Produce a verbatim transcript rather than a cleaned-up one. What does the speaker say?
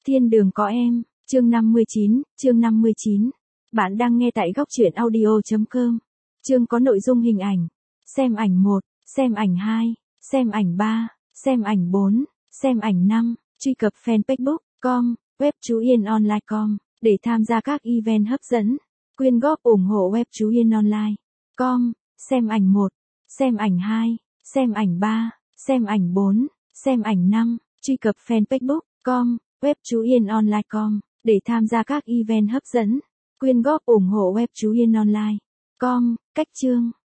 Thiên đường có em, chương năm mươi chín, chương năm mươi chín. Bạn đang nghe tại góc truyện audio chấm com. Chương có nội dung hình ảnh. Xem ảnh một, xem ảnh hai, xem ảnh ba, xem ảnh bốn, xem ảnh năm. Truy cập fanpage book chấm com, web chú Yên online chấm com để tham gia các event hấp dẫn. Quyên góp ủng hộ web chú Yên online chấm com. Xem ảnh một, xem ảnh hai, xem ảnh ba, xem ảnh bốn, xem ảnh năm. Truy cập fanpage book chấm com, web chú Yên online chấm com để tham gia các event hấp dẫn. Quyên góp ủng hộ web chú Yên online chấm com. Cách chương.